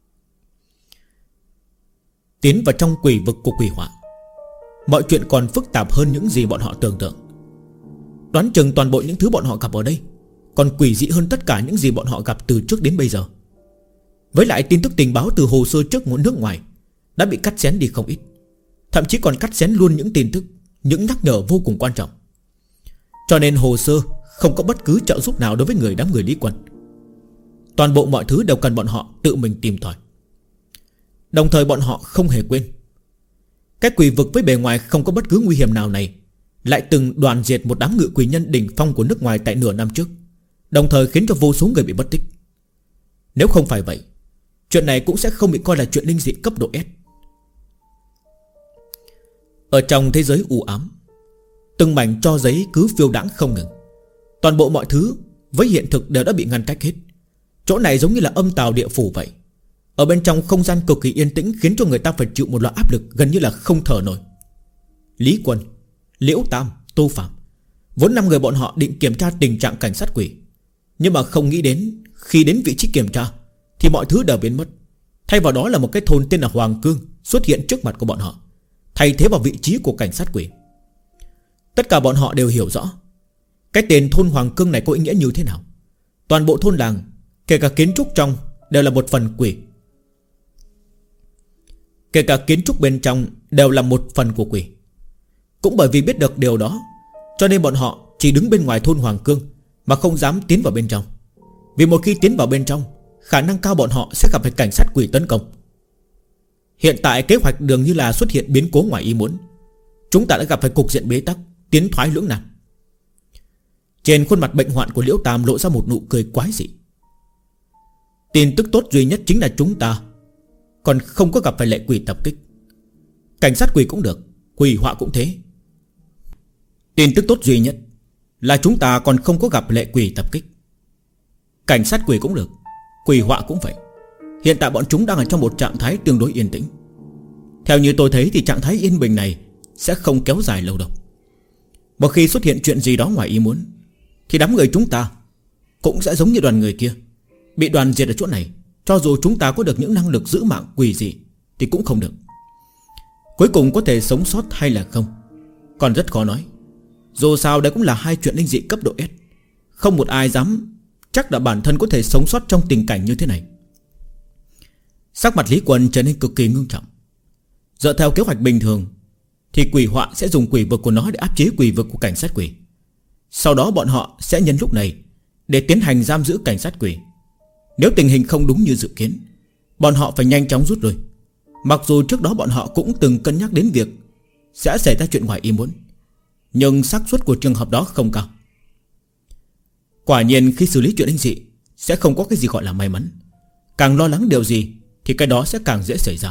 Tiến vào trong quỷ vực của quỷ họa, mọi chuyện còn phức tạp hơn những gì bọn họ tưởng tượng. Đoán chừng toàn bộ những thứ bọn họ gặp ở đây còn quỷ dị hơn tất cả những gì bọn họ gặp từ trước đến bây giờ. Với lại tin tức tình báo từ hồ sơ trước nước ngoài đã bị cắt xén đi không ít, thậm chí còn cắt xén luôn những tin tức, những nhắc nhở vô cùng quan trọng. Cho nên hồ sơ không có bất cứ trợ giúp nào đối với đám người Lý Quân. Toàn bộ mọi thứ đều cần bọn họ tự mình tìm tòi. Đồng thời bọn họ không hề quên, cái quỷ vực với bề ngoài không có bất cứ nguy hiểm nào này lại từng đoàn diệt một đám ngự quỷ nhân đỉnh phong của nước ngoài tại nửa năm trước, đồng thời khiến cho vô số người bị mất tích. Nếu không phải vậy, chuyện này cũng sẽ không bị coi là chuyện linh dị cấp độ S. Ở trong thế giới u ám, từng mảnh tro giấy cứ phiêu đãng không ngừng. Toàn bộ mọi thứ với hiện thực đều đã bị ngăn cách hết. Chỗ này giống như là âm tào địa phủ vậy. Ở bên trong không gian cực kỳ yên tĩnh, khiến cho người ta phải chịu một loại áp lực gần như là không thở nổi. Lý Quân, Liễu Tam, Tô Phạm, vốn 5 người bọn họ định kiểm tra tình trạng cảnh sát quỷ, nhưng mà không nghĩ đến khi đến vị trí kiểm tra thì mọi thứ đều biến mất. Thay vào đó là một cái thôn tên là Hoàng Cương xuất hiện trước mặt của bọn họ, thay thế vào vị trí của cảnh sát quỷ. Tất cả bọn họ đều hiểu rõ cái tên thôn Hoàng Cương này có ý nghĩa như thế nào. Toàn bộ thôn làng, kể cả kiến trúc trong, đều là một phần quỷ. Kể cả kiến trúc bên trong đều là một phần của quỷ. Cũng bởi vì biết được điều đó, cho nên bọn họ chỉ đứng bên ngoài thôn Hoàng Cương mà không dám tiến vào bên trong. Vì một khi tiến vào bên trong, khả năng cao bọn họ sẽ gặp phải cảnh sát quỷ tấn công. Hiện tại kế hoạch dường như là xuất hiện biến cố ngoài ý muốn. Chúng ta đã gặp phải cục diện bế tắc, tiến thoái lưỡng nan. Trên khuôn mặt bệnh hoạn của Liễu Tam lộ ra một nụ cười quái dị. Tin tức tốt duy nhất chính là chúng ta còn không có gặp phải lệ quỷ tập kích. Cảnh sát quỷ cũng được, quỷ họa cũng thế. Tin tức tốt duy nhất là chúng ta còn không có gặp lệ quỷ tập kích. Cảnh sát quỷ cũng được, quỷ họa cũng vậy. Hiện tại bọn chúng đang ở trong một trạng thái tương đối yên tĩnh. Theo như tôi thấy thì trạng thái yên bình này sẽ không kéo dài lâu đâu. Một khi xuất hiện chuyện gì đó ngoài ý muốn thì đám người chúng ta cũng sẽ giống như đoàn người kia, bị đoàn diệt ở chỗ này. Cho dù chúng ta có được những năng lực giữ mạng quỷ dị thì cũng không được. Cuối cùng có thể sống sót hay là không còn rất khó nói. Dù sao đây cũng là hai chuyện linh dị cấp độ S. Không một ai dám chắc là bản thân có thể sống sót trong tình cảnh như thế này. Sắc mặt Lý Quân trở nên cực kỳ ngưng trọng. Dựa theo kế hoạch bình thường thì quỷ họa sẽ dùng quỷ vực của nó để áp chế quỷ vực của cảnh sát quỷ. Sau đó bọn họ sẽ nhân lúc này để tiến hành giam giữ cảnh sát quỷ. Nếu tình hình không đúng như dự kiến, bọn họ phải nhanh chóng rút lui. Mặc dù trước đó bọn họ cũng từng cân nhắc đến việc sẽ xảy ra chuyện ngoài ý muốn, nhưng xác suất của trường hợp đó không cao. Quả nhiên khi xử lý chuyện linh dị sẽ không có cái gì gọi là may mắn. Càng lo lắng điều gì thì cái đó sẽ càng dễ xảy ra.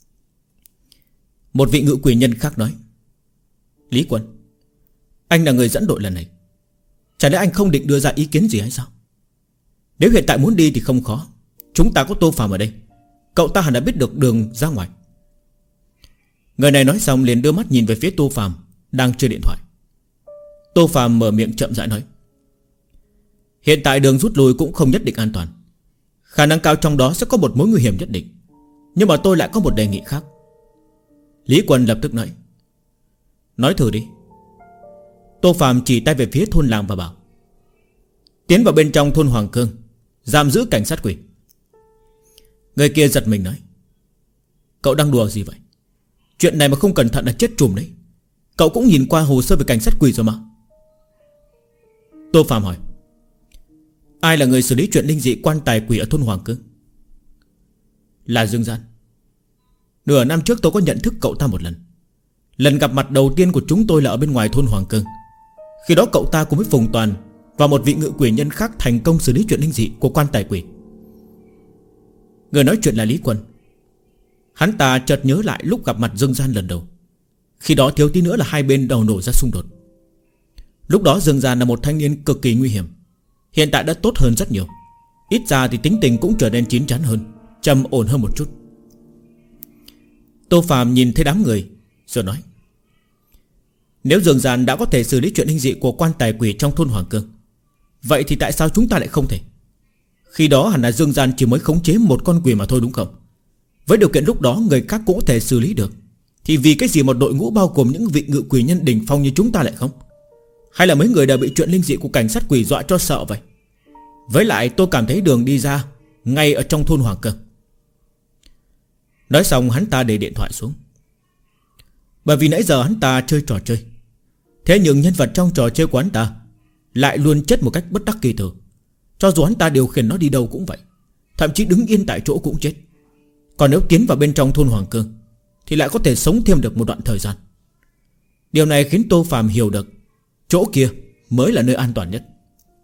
Một vị ngự quỷ nhân khác nói: Lý Quân, anh là người dẫn đội lần này, chả lẽ anh không định đưa ra ý kiến gì hay sao? Nếu hiện tại muốn đi thì không khó. Chúng ta có Tô Phàm ở đây, cậu ta hẳn đã biết được đường ra ngoài. Người này nói xong liền đưa mắt nhìn về phía Tô Phàm đang chơi điện thoại. Tô Phàm mở miệng chậm rãi nói: Hiện tại đường rút lui cũng không nhất định an toàn. Khả năng cao trong đó sẽ có một mối nguy hiểm nhất định. Nhưng mà tôi lại có một đề nghị khác. Lý Quân lập tức nói: Nói thử đi. Tô Phàm chỉ tay về phía thôn làng và bảo: tiến vào bên trong thôn Hoàng Cương, giam giữ cảnh sát quỷ. Người kia giật mình nói: cậu đang đùa gì vậy? Chuyện này mà không cẩn thận là chết chùm đấy. Cậu cũng nhìn qua hồ sơ về cảnh sát quỷ rồi mà. Tô Phàm hỏi: ai là người xử lý chuyện linh dị quan tài quỷ ở thôn Hoàng Cương? Là Dương Gian. Nửa năm trước tôi có nhận thức cậu ta một lần. Lần gặp mặt đầu tiên của chúng tôi là ở bên ngoài thôn Hoàng Cương. Khi đó cậu ta cùng với Phùng Toàn và một vị ngự quỷ nhân khác thành công xử lý chuyện linh dị của quan tài quỷ. Người nói chuyện là Lý Quân. Hắn ta chợt nhớ lại lúc gặp mặt Dương Gian lần đầu. Khi đó thiếu tí nữa là hai bên đầu nổ ra xung đột. Lúc đó Dương Gian là một thanh niên cực kỳ nguy hiểm. Hiện tại đã tốt hơn rất nhiều. Ít ra thì tính tình cũng trở nên chín chắn hơn, trầm ổn hơn một chút. Tô Phàm nhìn thấy đám người rồi nói: nếu Dương Gian đã có thể xử lý chuyện linh dị của quan tài quỷ trong thôn Hoàng Cương, vậy thì tại sao chúng ta lại không thể? Khi đó hẳn là Dương Gian chỉ mới khống chế một con quỷ mà thôi đúng không? Với điều kiện lúc đó người khác cũng có thể xử lý được, thì vì cái gì một đội ngũ bao gồm những vị ngự quỷ nhân đỉnh phong như chúng ta lại không? Hay là mấy người đều bị chuyện linh dị của cảnh sát quỷ dọa cho sợ vậy? Với lại tôi cảm thấy đường đi ra ngay ở trong thôn Hoàng Cương. Nói xong hắn ta để điện thoại xuống. Bởi vì nãy giờ hắn ta chơi trò chơi, thế nhưng nhân vật trong trò chơi của hắn ta lại luôn chết một cách bất đắc kỳ tử. Cho dù hắn ta điều khiển nó đi đâu cũng vậy, thậm chí đứng yên tại chỗ cũng chết. Còn nếu tiến vào bên trong thôn Hoàng Cương thì lại có thể sống thêm được một đoạn thời gian. Điều này khiến Tô Phàm hiểu được chỗ kia mới là nơi an toàn nhất.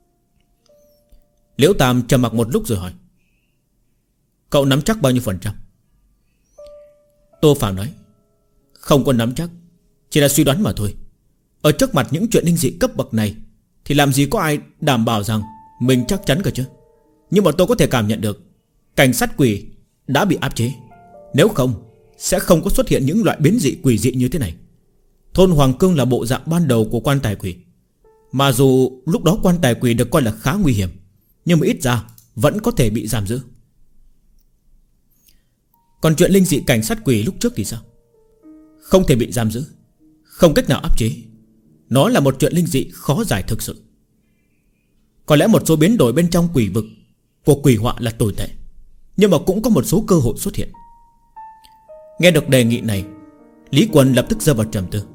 Liễu Tam trầm mặc một lúc rồi hỏi: cậu nắm chắc bao nhiêu %? Tô Phàm nói: không có nắm chắc, chỉ là suy đoán mà thôi. Ở trước mặt những chuyện linh dị cấp bậc này thì làm gì có ai đảm bảo rằng mình chắc chắn cơ chứ. Nhưng mà tôi có thể cảm nhận được cảnh sát quỷ đã bị áp chế. Nếu không sẽ không có xuất hiện những loại biến dị quỷ dị như thế này. Thôn Hoàng Cương là bộ dạng ban đầu của quan tài quỷ. Mà dù lúc đó quan tài quỷ được coi là khá nguy hiểm, nhưng mà ít ra vẫn có thể bị giam giữ. Còn chuyện linh dị cảnh sát quỷ lúc trước thì sao? Không thể bị giam giữ, không cách nào áp chế. Nó là một chuyện linh dị khó giải thực sự. Có lẽ một số biến đổi bên trong quỷ vực của quỷ họa là tồi tệ, nhưng mà cũng có một số cơ hội xuất hiện. Nghe được đề nghị này, Lý Quân lập tức rơi vào trầm tư.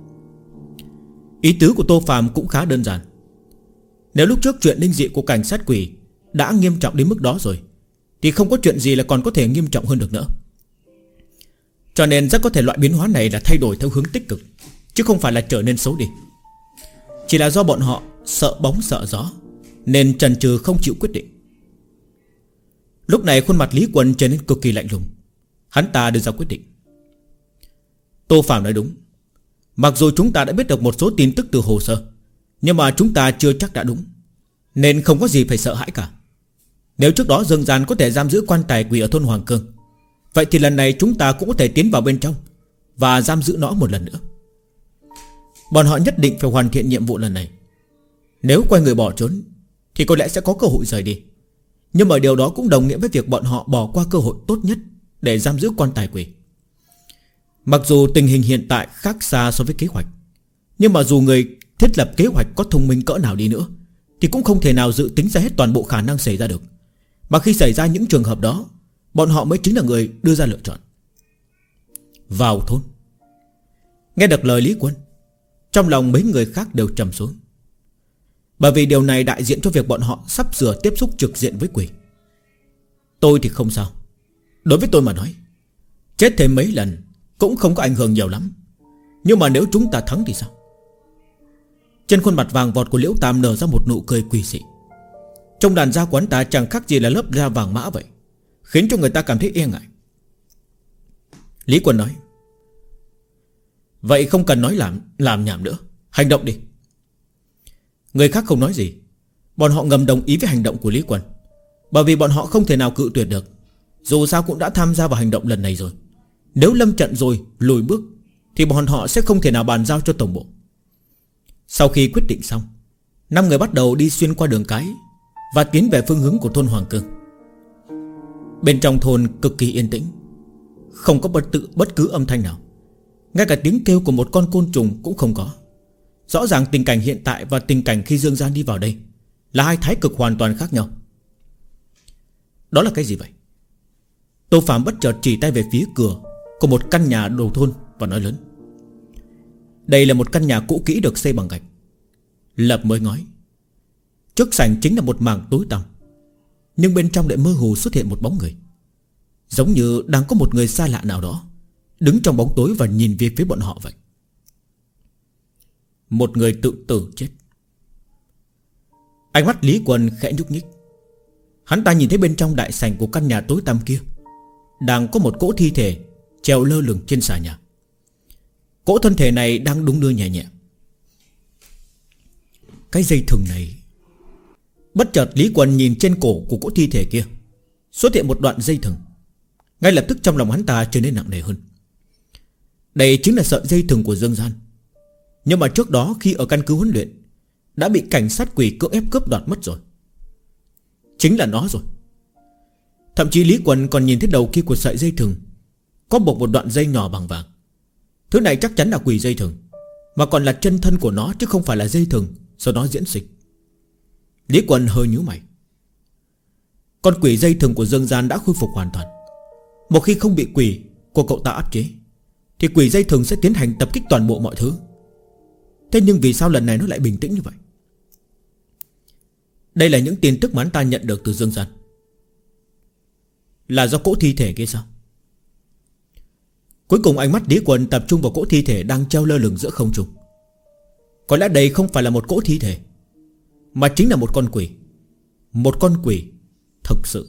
Ý tứ của Tô Phàm cũng khá đơn giản. Nếu lúc trước chuyện linh dị của cảnh sát quỷ đã nghiêm trọng đến mức đó rồi, thì không có chuyện gì là còn có thể nghiêm trọng hơn được nữa. Cho nên rất có thể loại biến hóa này là thay đổi theo hướng tích cực, chứ không phải là trở nên xấu đi. Chỉ là do bọn họ sợ bóng sợ gió nên chần chừ không chịu quyết định. Lúc này khuôn mặt Lý Quân trở nên cực kỳ lạnh lùng. Hắn ta đưa ra quyết định. Tô Phàm nói đúng. Mặc dù chúng ta đã biết được một số tin tức từ hồ sơ, nhưng mà chúng ta chưa chắc đã đúng, nên không có gì phải sợ hãi cả. Nếu trước đó Dương Gian có thể giam giữ quan tài quỷ ở thôn Hoàng Cương, vậy thì lần này chúng ta cũng có thể tiến vào bên trong và giam giữ nó một lần nữa. Bọn họ nhất định phải hoàn thiện nhiệm vụ lần này. Nếu quay người bỏ trốn thì có lẽ sẽ có cơ hội rời đi, nhưng mà điều đó cũng đồng nghĩa với việc bọn họ bỏ qua cơ hội tốt nhất để giam giữ quan tài quỷ. Mặc dù tình hình hiện tại khác xa so với kế hoạch, nhưng mà dù người thiết lập kế hoạch có thông minh cỡ nào đi nữa thì cũng không thể nào dự tính ra hết toàn bộ khả năng xảy ra được. Mà khi xảy ra những trường hợp đó, bọn họ mới chính là người đưa ra lựa chọn. Vào thôn. Nghe được lời Lý Quân, trong lòng mấy người khác đều trầm xuống. Bởi vì điều này đại diện cho việc bọn họ sắp sửa tiếp xúc trực diện với quỷ. Tôi thì không sao. Đối với tôi mà nói, chết thêm mấy lần cũng không có ảnh hưởng nhiều lắm. Nhưng mà nếu chúng ta thắng thì sao? Trên khuôn mặt vàng vọt của Liễu Tam nở ra một nụ cười quỷ dị. Trong đàn da quán ta chẳng khác gì là lớp da vàng mã vậy, khiến cho người ta cảm thấy e ngại. Lý Quân nói: vậy không cần nói làm nhảm nữa, hành động đi. Người khác không nói gì. Bọn họ ngầm đồng ý với hành động của Lý Quân, bởi vì bọn họ không thể nào cự tuyệt được. Dù sao cũng đã tham gia vào hành động lần này rồi. Nếu lâm trận rồi lùi bước thì bọn họ sẽ không thể nào bàn giao cho tổng bộ. Sau khi quyết định xong, 5 người bắt đầu đi xuyên qua đường cái và tiến về phương hướng của thôn Hoàng Cương. Bên trong thôn cực kỳ yên tĩnh, không có bất cứ âm thanh nào. Ngay cả tiếng kêu của một con côn trùng cũng không có. Rõ ràng tình cảnh hiện tại và tình cảnh khi Dương Gian đi vào đây là hai thái cực hoàn toàn khác nhau. Đó là cái gì vậy? Tô Phạm bất chợt chỉ tay về phía cửa của một căn nhà đầu thôn và nói lớn: đây là một căn nhà cũ kỹ được xây bằng gạch. Lập mới nói: trước sảnh chính là một mảng tối tăm, nhưng bên trong lại mơ hồ xuất hiện một bóng người, giống như đang có một người xa lạ nào đó đứng trong bóng tối và nhìn về phía bọn họ vậy. Một người tự tử chết. Ánh mắt Lý Quần khẽ nhúc nhích. Hắn ta nhìn thấy bên trong đại sảnh của căn nhà tối tăm kia đang có một cỗ thi thể treo lơ lửng trên xà nhà. Cỗ thân thể này đang đung đưa nhẹ nhẹ. Cái dây thừng này. Bất chợt Lý Quần nhìn trên cổ của cỗ thi thể kia xuất hiện một đoạn dây thừng. Ngay lập tức trong lòng hắn ta trở nên nặng nề hơn. Đây chính là sợi dây thừng của Dương Gian. Nhưng mà trước đó khi ở căn cứ huấn luyện đã bị cảnh sát quỷ cưỡng ép cướp đoạt mất rồi. Chính là nó rồi. Thậm chí Lý Quần còn nhìn thấy đầu kia của sợi dây thừng có buộc một đoạn dây nhỏ bằng vàng. Thứ này chắc chắn là quỷ dây thừng, mà còn là chân thân của nó chứ không phải là dây thừng sau đó diễn sinh. Lý Quần hơi nhíu mày. Con quỷ dây thừng của Dương Gian đã khôi phục hoàn toàn. Một khi không bị quỷ của cậu ta áp chế thì quỷ dây thừng sẽ tiến hành tập kích toàn bộ mọi thứ. Thế nhưng vì sao lần này nó lại bình tĩnh như vậy? Đây là những tin tức mà hắn ta nhận được từ Dương Gian. Là do cỗ thi thể kia sao? Cuối cùng ánh mắt Lý Quần tập trung vào cỗ thi thể đang treo lơ lửng giữa không trung. Có lẽ đây không phải là một cỗ thi thể, mà chính là một con quỷ. Một con quỷ thực sự.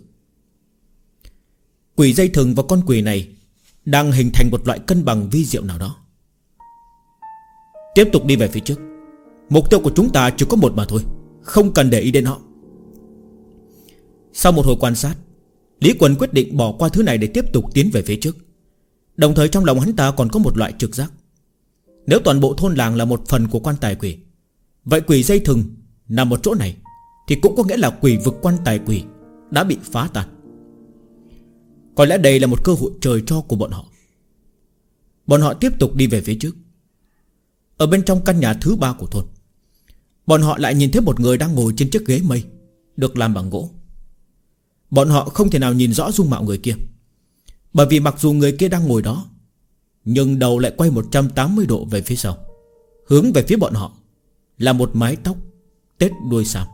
Quỷ dây thừng và con quỷ này đang hình thành một loại cân bằng vi diệu nào đó. Tiếp tục đi về phía trước. Mục tiêu của chúng ta chỉ có một mà thôi, không cần để ý đến họ. Sau một hồi quan sát, Lý Quần quyết định bỏ qua thứ này để tiếp tục tiến về phía trước. Đồng thời trong lòng hắn ta còn có một loại trực giác. Nếu toàn bộ thôn làng là một phần của quan tài quỷ, vậy quỷ dây thừng nằm một chỗ này thì cũng có nghĩa là quỷ vực quan tài quỷ đã bị phá tan. Có lẽ đây là một cơ hội trời cho của bọn họ. Bọn họ tiếp tục đi về phía trước. Ở bên trong căn nhà thứ 3 của thôn, bọn họ lại nhìn thấy một người đang ngồi trên chiếc ghế mây được làm bằng gỗ. Bọn họ không thể nào nhìn rõ dung mạo người kia, bởi vì mặc dù người kia đang ngồi đó, nhưng đầu lại quay 180 độ về phía sau. Hướng về phía bọn họ là một mái tóc tết đuôi sam.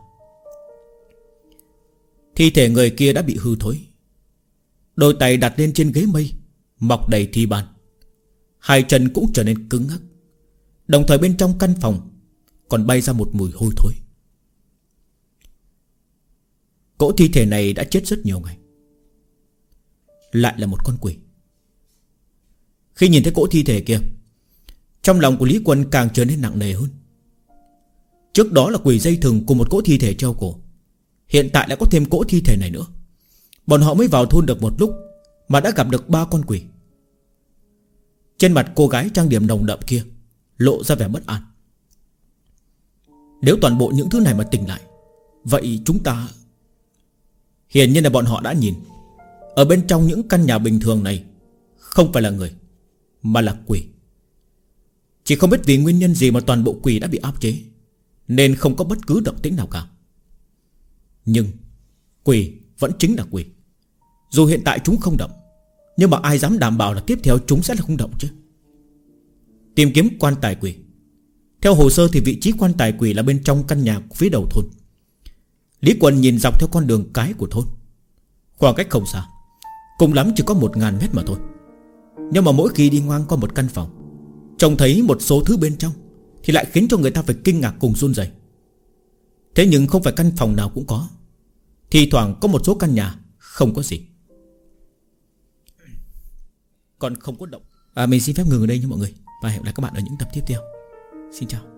Thi thể người kia đã bị hư thối. Đôi tay đặt lên trên ghế mây mọc đầy thi ban. Hai chân cũng trở nên cứng ngắc. Đồng thời bên trong căn phòng còn bay ra một mùi hôi thối. Cỗ thi thể này đã chết rất nhiều ngày. Lại là một con quỷ. Khi nhìn thấy cỗ thi thể kia, trong lòng của Lý Quân càng trở nên nặng nề hơn. Trước đó là quỷ dây thừng cùng một cỗ thi thể treo cổ, hiện tại lại có thêm cỗ thi thể này nữa. Bọn họ mới vào thôn được một lúc mà đã gặp được 3 con quỷ. Trên mặt cô gái trang điểm nồng đậm kia lộ ra vẻ bất an. Nếu toàn bộ những thứ này mà tỉnh lại, vậy chúng ta... Hiển nhiên là bọn họ đã nhìn, ở bên trong những căn nhà bình thường này không phải là người, mà là quỷ. Chỉ không biết vì nguyên nhân gì mà toàn bộ quỷ đã bị áp chế, nên không có bất cứ động tĩnh nào cả. Nhưng quỷ vẫn chính là quỷ. Dù hiện tại chúng không động, nhưng mà ai dám đảm bảo là tiếp theo chúng sẽ là không động chứ. Tìm kiếm quan tài quỷ. Theo hồ sơ thì vị trí quan tài quỷ là bên trong căn nhà phía đầu thôn. Lý Quân nhìn dọc theo con đường cái của thôn. Khoảng cách không xa, cùng lắm chỉ có 1000 mét mà thôi. Nhưng mà mỗi khi đi ngang qua một căn phòng, trông thấy một số thứ bên trong thì lại khiến cho người ta phải kinh ngạc cùng run rẩy. Thế nhưng không phải căn phòng nào cũng có. Thì thoảng có một số căn nhà không có gì, còn không có động. Mình xin phép ngừng ở đây nha mọi người, và hẹn gặp lại các bạn ở những tập tiếp theo. Xin chào.